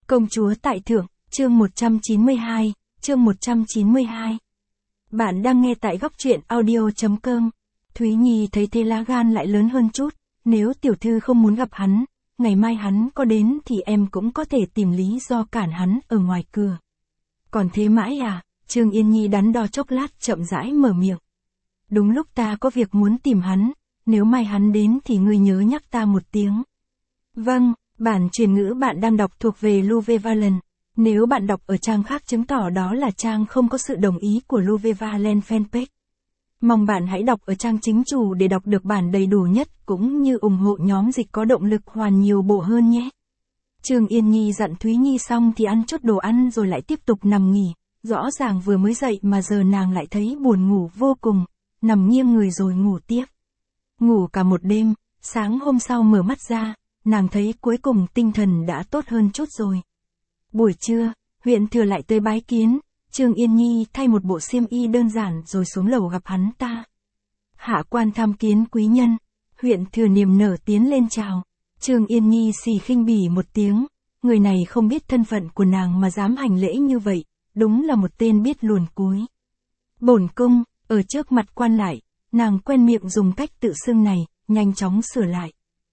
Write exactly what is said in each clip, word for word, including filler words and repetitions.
Công chúa tại thượng, chương một trăm chín mươi hai, chương một trăm chín mươi hai. Bạn đang nghe tại góc truyện audio chấm com. Thúy Nhi thấy thế lá gan lại lớn hơn chút, nếu tiểu thư không muốn gặp hắn, ngày mai hắn có đến thì em cũng có thể tìm lý do cản hắn ở ngoài cửa. Còn thế mãi à? Trương Yên Nhi đắn đo chốc lát chậm rãi mở miệng. Đúng lúc ta có việc muốn tìm hắn, nếu mai hắn đến thì ngươi nhớ nhắc ta một tiếng. Vâng, bản truyền ngữ bạn đang đọc thuộc về Luvevalent. Nếu bạn đọc ở trang khác chứng tỏ đó là trang không có sự đồng ý của Luvevalent fanpage. Mong bạn hãy đọc ở trang chính chủ để đọc được bản đầy đủ nhất cũng như ủng hộ nhóm dịch có động lực hoàn nhiều bộ hơn nhé. Trương Yên Nhi dặn Thúy Nhi xong thì ăn chút đồ ăn rồi lại tiếp tục nằm nghỉ. Rõ ràng vừa mới dậy mà giờ nàng lại thấy buồn ngủ vô cùng, nằm nghiêng người rồi ngủ tiếp. Ngủ cả một đêm, sáng hôm sau mở mắt ra, nàng thấy cuối cùng tinh thần đã tốt hơn chút rồi. Buổi trưa, huyện thừa lại tới bái kiến, Trương Yên Nhi thay một bộ xiêm y đơn giản rồi xuống lầu gặp hắn ta. Hạ quan tham kiến quý nhân, huyện thừa niềm nở tiến lên chào. Trương Yên Nhi xì khinh bỉ một tiếng, người này không biết thân phận của nàng mà dám hành lễ như vậy, đúng là một tên biết luồn cúi. Bổn cung, ở trước mặt quan lại, nàng quen miệng dùng cách tự xưng này, nhanh chóng sửa lại.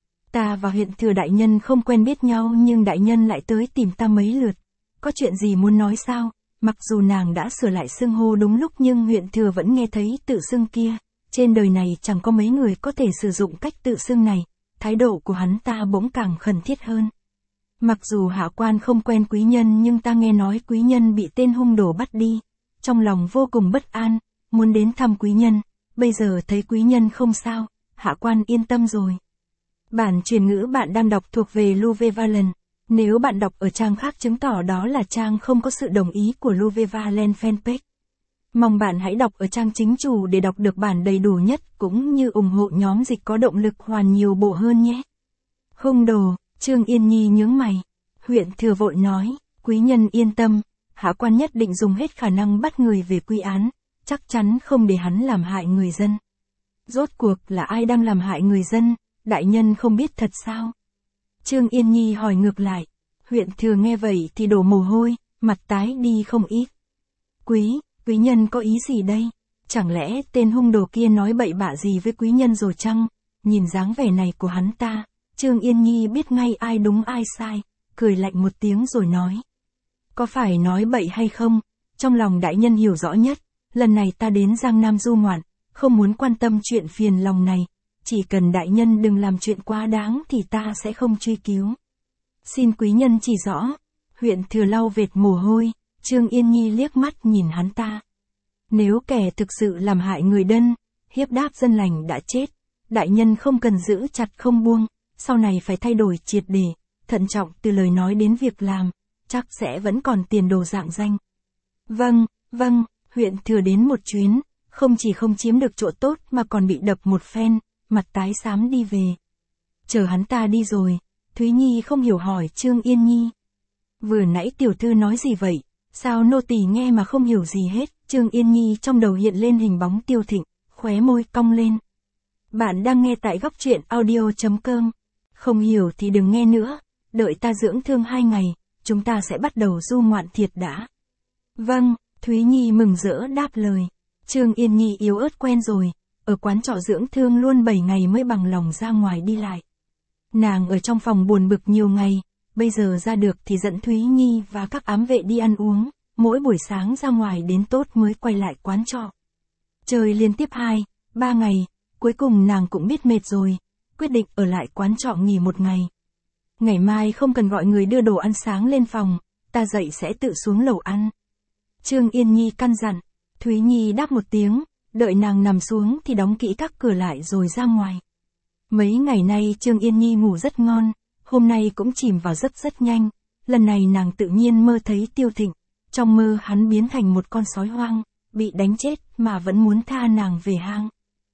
Ta và huyện thừa đại nhân không quen biết nhau nhưng đại nhân lại tới tìm ta mấy lượt. Có chuyện gì muốn nói sao? Mặc dù nàng đã sửa lại xưng hô đúng lúc nhưng huyện thừa vẫn nghe thấy tự xưng kia. Trên đời này chẳng có mấy người có thể sử dụng cách tự xưng này. Thái độ của hắn ta bỗng càng khẩn thiết hơn. Mặc dù hạ quan không quen quý nhân nhưng ta nghe nói quý nhân bị tên hung đồ bắt đi. Trong lòng vô cùng bất an, muốn đến thăm quý nhân. Bây giờ thấy quý nhân không sao, hạ quan yên tâm rồi. Bản truyền ngữ bạn đang đọc thuộc về Luvevalent. Nếu bạn đọc ở trang khác chứng tỏ đó là trang không có sự đồng ý của Luvevalent fanpage. Mong bạn hãy đọc ở trang chính chủ để đọc được bản đầy đủ nhất cũng như ủng hộ nhóm dịch có động lực hoàn nhiều bộ hơn nhé. Hung đồ, Trương Yên Nhi nhướng mày. Huyện thừa vội nói, quý nhân yên tâm, hạ quan nhất định dùng hết khả năng bắt người về quy án, chắc chắn không để hắn làm hại người dân. Rốt cuộc là ai đang làm hại người dân? Đại nhân không biết thật sao? Trương Yên Nhi hỏi ngược lại. Huyện thừa nghe vậy thì đổ mồ hôi, mặt tái đi không ít. Quý, quý nhân có ý gì đây? Chẳng lẽ tên hung đồ kia nói bậy bạ gì với quý nhân rồi chăng? Nhìn dáng vẻ này của hắn ta, Trương Yên Nhi biết ngay ai đúng ai sai, cười lạnh một tiếng rồi nói. Có phải nói bậy hay không? Trong lòng đại nhân hiểu rõ nhất, lần này ta đến Giang Nam du ngoạn, không muốn quan tâm chuyện phiền lòng này. Chỉ cần đại nhân đừng làm chuyện quá đáng thì ta sẽ không truy cứu. Xin quý nhân chỉ rõ. Huyện thừa lau vệt mồ hôi, Trương Yên Nhi liếc mắt nhìn hắn ta. Nếu kẻ thực sự làm hại người dân, hiếp đáp dân lành đã chết, đại nhân không cần giữ chặt không buông, sau này phải thay đổi triệt để, thận trọng từ lời nói đến việc làm, chắc sẽ vẫn còn tiền đồ rạng danh. Vâng, vâng, huyện thừa đến một chuyến, không chỉ không chiếm được chỗ tốt mà còn bị đập một phen. Mặt tái xám đi về. Chờ hắn ta đi rồi, Thúy Nhi không hiểu hỏi Trương Yên Nhi. Vừa nãy tiểu thư nói gì vậy? Sao nô tỳ nghe mà không hiểu gì hết? Trương Yên Nhi trong đầu hiện lên hình bóng Tiêu Thịnh, khóe môi cong lên. Bạn đang nghe tại góc truyện audio chấm com. Không hiểu thì đừng nghe nữa, đợi ta dưỡng thương hai ngày, chúng ta sẽ bắt đầu du ngoạn thiệt đã. Vâng, Thúy Nhi mừng rỡ đáp lời. Trương Yên Nhi yếu ớt quen rồi. Ở quán trọ dưỡng thương luôn bảy ngày mới bằng lòng ra ngoài đi lại. Nàng ở trong phòng buồn bực nhiều ngày, bây giờ ra được thì dẫn Thúy Nhi và các ám vệ đi ăn uống, mỗi buổi sáng ra ngoài đến tốt mới quay lại quán trọ. Chơi liên tiếp hai, ba ngày, cuối cùng nàng cũng biết mệt rồi, quyết định ở lại quán trọ nghỉ một ngày. Ngày mai không cần gọi người đưa đồ ăn sáng lên phòng, ta dậy sẽ tự xuống lầu ăn. Trương Yên Nhi căn dặn, Thúy Nhi đáp một tiếng. Đợi nàng nằm xuống thì đóng kỹ các cửa lại rồi ra ngoài. Mấy ngày nay Trương Yên Nhi ngủ rất ngon, hôm nay cũng chìm vào giấc rất nhanh. Lần này nàng tự nhiên mơ thấy Tiêu Thịnh. Trong mơ hắn biến thành một con sói hoang, bị đánh chết mà vẫn muốn tha nàng về hang.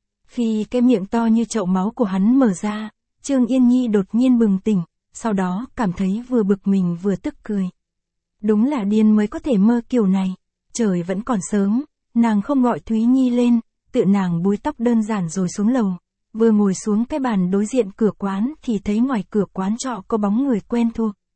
Khi cái miệng to như chậu máu của hắn mở ra, Trương Yên Nhi đột nhiên bừng tỉnh, sau đó cảm thấy vừa bực mình vừa tức cười. Đúng là điên mới có thể mơ kiểu này, trời vẫn còn sớm. Nàng không gọi Thúy Nhi lên, tự nàng búi tóc đơn giản rồi xuống lầu, vừa ngồi xuống cái bàn đối diện cửa quán thì thấy ngoài cửa quán trọ có bóng người quen thuộc.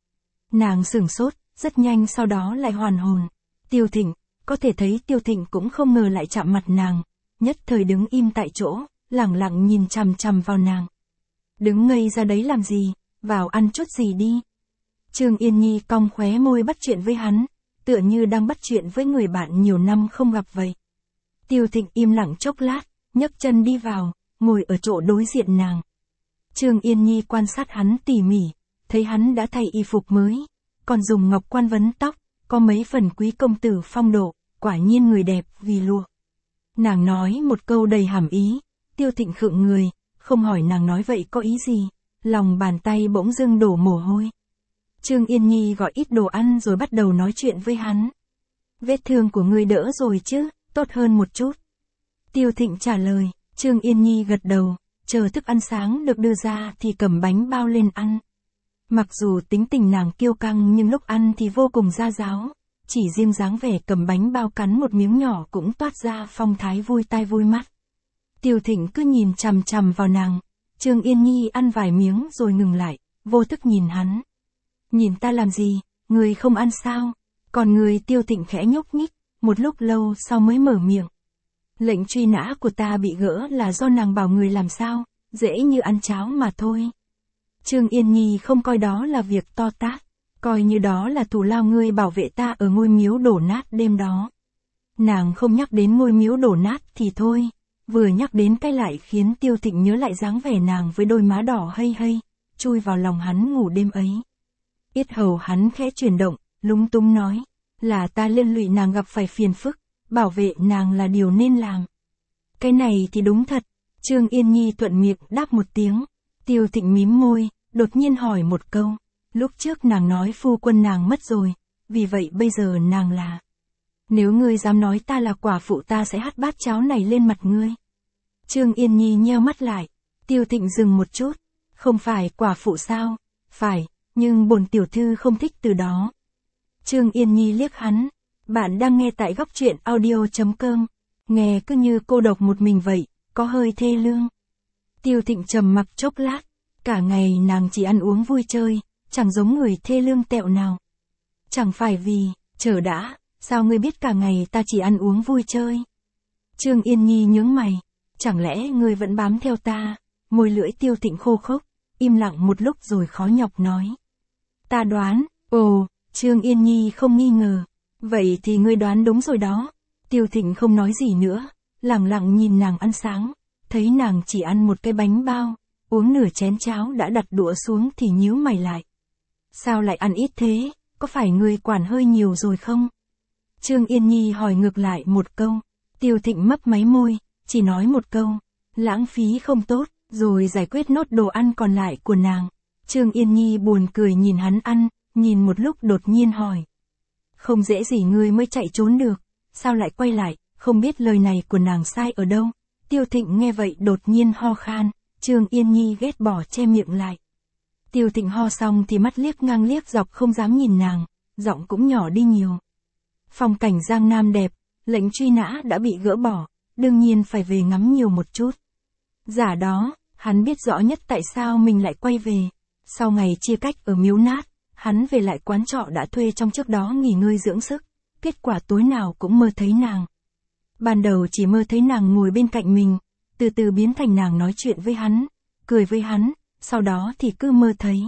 Nàng sửng sốt, rất nhanh sau đó lại hoàn hồn. Tiêu Thịnh, có thể thấy Tiêu Thịnh cũng không ngờ lại chạm mặt nàng, nhất thời đứng im tại chỗ, lẳng lặng nhìn chằm chằm vào nàng. Đứng ngây ra đấy làm gì, vào ăn chút gì đi. Trương Yên Nhi cong khóe môi bắt chuyện với hắn, tựa như đang bắt chuyện với người bạn nhiều năm không gặp vậy. Tiêu Thịnh im lặng chốc lát, nhấc chân đi vào, ngồi ở chỗ đối diện nàng. Trương Yên Nhi quan sát hắn tỉ mỉ, thấy hắn đã thay y phục mới, còn dùng ngọc quan vấn tóc, có mấy phần quý công tử phong độ, quả nhiên người đẹp vì lụa. Nàng nói một câu đầy hàm ý, Tiêu Thịnh khựng người, không hỏi nàng nói vậy có ý gì, lòng bàn tay bỗng dưng đổ mồ hôi. Trương Yên Nhi gọi ít đồ ăn rồi bắt đầu nói chuyện với hắn. Vết thương của ngươi đỡ rồi chứ, tốt hơn một chút. Tiêu Thịnh trả lời, Trương Yên Nhi gật đầu, chờ thức ăn sáng được đưa ra thì cầm bánh bao lên ăn. Mặc dù tính tình nàng kiêu căng nhưng lúc ăn thì vô cùng gia giáo, chỉ riêng dáng vẻ cầm bánh bao cắn một miếng nhỏ cũng toát ra phong thái vui tai vui mắt. Tiêu Thịnh cứ nhìn chằm chằm vào nàng, Trương Yên Nhi ăn vài miếng rồi ngừng lại, vô thức nhìn hắn. Nhìn ta làm gì, người không ăn sao? Còn người Tiêu Thịnh khẽ nhúc nhích, một lúc lâu sau mới mở miệng. Lệnh truy nã của ta bị gỡ là do nàng bảo người làm sao, dễ như ăn cháo mà thôi. Trương Yên Nhi không coi đó là việc to tát, coi như đó là thù lao ngươi bảo vệ ta ở ngôi miếu đổ nát đêm đó. Nàng không nhắc đến ngôi miếu đổ nát thì thôi, vừa nhắc đến cái lại khiến Tiêu Thịnh nhớ lại dáng vẻ nàng với đôi má đỏ hây hây, chui vào lòng hắn ngủ đêm ấy. Yết hầu hắn khẽ chuyển động, lúng túng nói, là ta liên lụy nàng gặp phải phiền phức, bảo vệ nàng là điều nên làm. Cái này thì đúng thật, Trương Yên Nhi thuận miệng đáp một tiếng. Tiêu Thịnh mím môi, đột nhiên hỏi một câu, lúc trước nàng nói phu quân nàng mất rồi, vì vậy bây giờ nàng là. Nếu ngươi dám nói ta là quả phụ ta sẽ hất bát cháo này lên mặt ngươi. Trương Yên Nhi nheo mắt lại, Tiêu Thịnh dừng một chút, không phải quả phụ sao, phải, nhưng bổn tiểu thư không thích từ đó. Trương Yên Nhi liếc hắn, bạn đang nghe tại góc truyện audio chấm com, nghe cứ như cô độc một mình vậy, có hơi thê lương. Tiêu Thịnh trầm mặc chốc lát, cả ngày nàng chỉ ăn uống vui chơi, chẳng giống người thê lương tẹo nào. Chẳng phải vì, chờ đã, sao ngươi biết cả ngày ta chỉ ăn uống vui chơi? Trương Yên Nhi nhướng mày, chẳng lẽ ngươi vẫn bám theo ta? Môi lưỡi Tiêu Thịnh khô khốc, im lặng một lúc rồi khó nhọc nói. Ta đoán, ồ, Trương Yên Nhi không nghi ngờ, vậy thì ngươi đoán đúng rồi đó. Tiêu Thịnh không nói gì nữa, lặng lặng nhìn nàng ăn sáng, thấy nàng chỉ ăn một cái bánh bao, uống nửa chén cháo đã đặt đũa xuống thì nhíu mày lại. Sao lại ăn ít thế, có phải ngươi quản hơi nhiều rồi không? Trương Yên Nhi hỏi ngược lại một câu, Tiêu Thịnh mấp máy môi, chỉ nói một câu, lãng phí không tốt, rồi giải quyết nốt đồ ăn còn lại của nàng. Trương Yên Nhi buồn cười nhìn hắn ăn, nhìn một lúc đột nhiên hỏi. Không dễ gì ngươi mới chạy trốn được, sao lại quay lại, không biết lời này của nàng sai ở đâu. Tiêu Thịnh nghe vậy đột nhiên ho khan, Trương Yên Nhi ghét bỏ che miệng lại. Tiêu Thịnh ho xong thì mắt liếc ngang liếc dọc không dám nhìn nàng, giọng cũng nhỏ đi nhiều. Phong cảnh Giang Nam đẹp, lệnh truy nã đã bị gỡ bỏ, đương nhiên phải về ngắm nhiều một chút. Giả đó, hắn biết rõ nhất tại sao mình lại quay về. Sau ngày chia cách ở miếu nát, hắn về lại quán trọ đã thuê trong trước đó nghỉ ngơi dưỡng sức, kết quả tối nào cũng mơ thấy nàng. Ban đầu chỉ mơ thấy nàng ngồi bên cạnh mình, từ từ biến thành nàng nói chuyện với hắn, cười với hắn, sau đó thì cứ mơ thấy.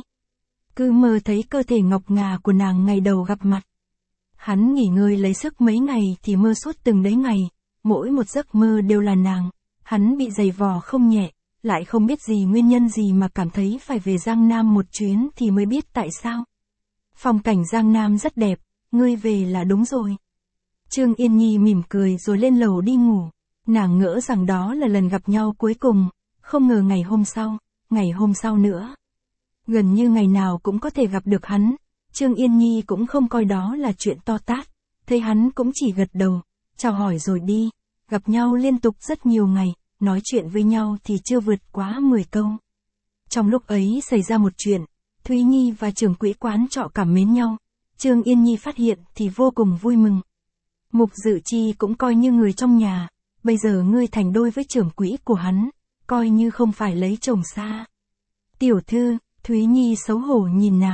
Cứ mơ thấy cơ thể ngọc ngà của nàng ngày đầu gặp mặt. Hắn nghỉ ngơi lấy sức mấy ngày thì mơ suốt từng đấy ngày, mỗi một giấc mơ đều là nàng, hắn bị giày vò không nhẹ, lại không biết gì nguyên nhân gì mà cảm thấy phải về Giang Nam một chuyến thì mới biết tại sao. Phong cảnh Giang Nam rất đẹp, ngươi về là đúng rồi. Trương Yên Nhi mỉm cười rồi lên lầu đi ngủ, nàng ngỡ rằng đó là lần gặp nhau cuối cùng, không ngờ ngày hôm sau, ngày hôm sau nữa. Gần như ngày nào cũng có thể gặp được hắn, Trương Yên Nhi cũng không coi đó là chuyện to tát, thấy hắn cũng chỉ gật đầu, chào hỏi rồi đi, gặp nhau liên tục rất nhiều ngày, nói chuyện với nhau thì chưa vượt quá mười câu. Trong lúc ấy xảy ra một chuyện, Thúy Nhi và trưởng quỹ quán trọ cảm mến nhau, Trương Yên Nhi phát hiện thì vô cùng vui mừng. Mục Dự Chi cũng coi như người trong nhà, bây giờ ngươi thành đôi với trưởng quỹ của hắn, coi như không phải lấy chồng xa. Tiểu thư, Thúy Nhi xấu hổ nhìn nàng,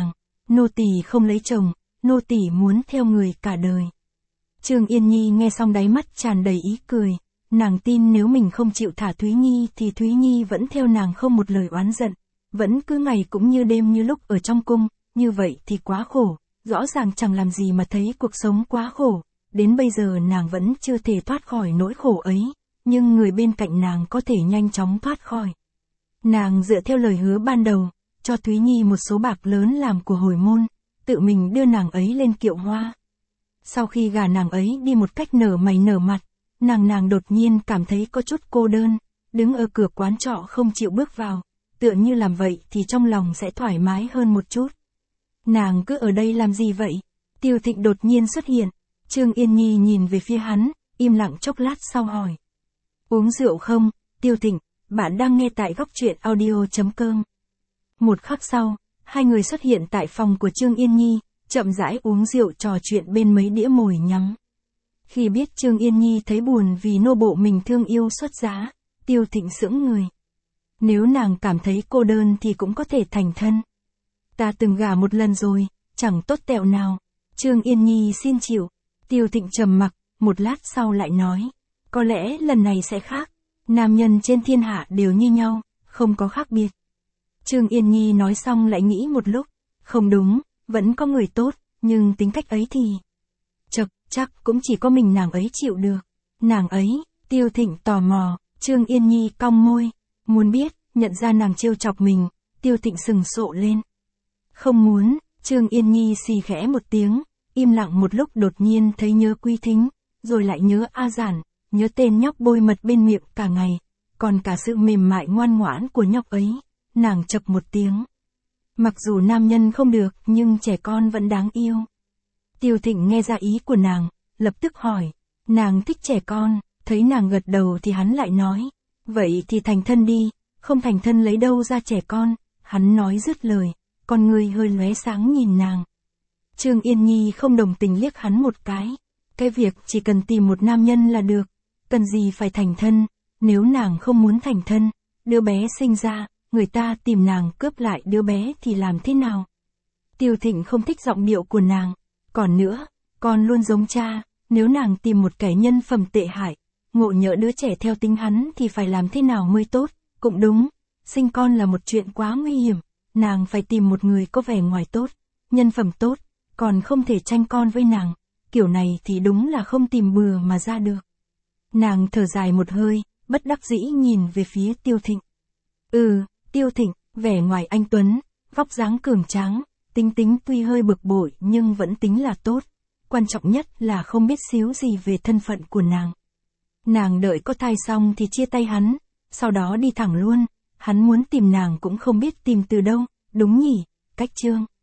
nô tỳ không lấy chồng, nô tỳ muốn theo người cả đời. Trương Yên Nhi nghe xong đáy mắt tràn đầy ý cười, nàng tin nếu mình không chịu thả Thúy Nhi thì Thúy Nhi vẫn theo nàng không một lời oán giận, vẫn cứ ngày cũng như đêm như lúc ở trong cung, như vậy thì quá khổ, rõ ràng chẳng làm gì mà thấy cuộc sống quá khổ, đến bây giờ nàng vẫn chưa thể thoát khỏi nỗi khổ ấy, nhưng người bên cạnh nàng có thể nhanh chóng thoát khỏi. Nàng dựa theo lời hứa ban đầu, cho Thúy Nhi một số bạc lớn làm của hồi môn, tự mình đưa nàng ấy lên kiệu hoa. Sau khi gả nàng ấy đi một cách nở mày nở mặt, nàng nàng đột nhiên cảm thấy có chút cô đơn, đứng ở cửa quán trọ không chịu bước vào, tựa như làm vậy thì trong lòng sẽ thoải mái hơn một chút. Nàng cứ ở đây làm gì vậy? Tiêu Thịnh đột nhiên xuất hiện, Trương Yên Nhi nhìn về phía hắn, im lặng chốc lát sau hỏi. Uống rượu không, Tiêu Thịnh, bạn đang nghe tại góc truyện audio chấm com. Một khắc sau, hai người xuất hiện tại phòng của Trương Yên Nhi, chậm rãi uống rượu trò chuyện bên mấy đĩa mồi nhắm. Khi biết Trương Yên Nhi thấy buồn vì nô bộ mình thương yêu xuất giá, Tiêu Thịnh sững người. Nếu nàng cảm thấy cô đơn thì cũng có thể thành thân. Ta từng gả một lần rồi, chẳng tốt tẹo nào. Trương Yên Nhi xin chịu. Tiêu Thịnh trầm mặc, một lát sau lại nói. Có lẽ lần này sẽ khác. Nam nhân trên thiên hạ đều như nhau, không có khác biệt. Trương Yên Nhi nói xong lại nghĩ một lúc. Không đúng, vẫn có người tốt, nhưng tính cách ấy thì... Chật, chắc cũng chỉ có mình nàng ấy chịu được. Nàng ấy, Tiêu Thịnh tò mò, Trương Yên Nhi cong môi. Muốn biết, nhận ra nàng trêu chọc mình, Tiêu Thịnh sừng sộ lên. Không muốn, Trương Yên Nhi xì khẽ một tiếng, im lặng một lúc đột nhiên thấy nhớ Quý Thính, rồi lại nhớ A Giản, nhớ tên nhóc bôi mật bên miệng cả ngày, còn cả sự mềm mại ngoan ngoãn của nhóc ấy, nàng chậc một tiếng. Mặc dù nam nhân không được nhưng trẻ con vẫn đáng yêu. Tiêu Thịnh nghe ra ý của nàng, lập tức hỏi, nàng thích trẻ con, thấy nàng gật đầu thì hắn lại nói, vậy thì thành thân đi, không thành thân lấy đâu ra trẻ con, hắn nói dứt lời, con người hơi lóe sáng nhìn nàng. Trương Yên Nhi không đồng tình liếc hắn một cái, cái việc chỉ cần tìm một nam nhân là được, cần gì phải thành thân, nếu nàng không muốn thành thân, đứa bé sinh ra, người ta tìm nàng cướp lại đứa bé thì làm thế nào? Tiêu Thịnh không thích giọng điệu của nàng, còn nữa, con luôn giống cha, nếu nàng tìm một kẻ nhân phẩm tệ hại, ngộ nhỡ đứa trẻ theo tính hắn thì phải làm thế nào mới tốt, cũng đúng, sinh con là một chuyện quá nguy hiểm, nàng phải tìm một người có vẻ ngoài tốt, nhân phẩm tốt, còn không thể tranh con với nàng, kiểu này thì đúng là không tìm bừa mà ra được. Nàng thở dài một hơi, bất đắc dĩ nhìn về phía Tiêu Thịnh. Ừ, Tiêu Thịnh, vẻ ngoài anh tuấn, vóc dáng cường tráng, tính tính tuy hơi bực bội nhưng vẫn tính là tốt, quan trọng nhất là không biết xíu gì về thân phận của nàng. Nàng đợi có thai xong thì chia tay hắn, sau đó đi thẳng luôn, hắn muốn tìm nàng cũng không biết tìm từ đâu, đúng nhỉ, cách Trương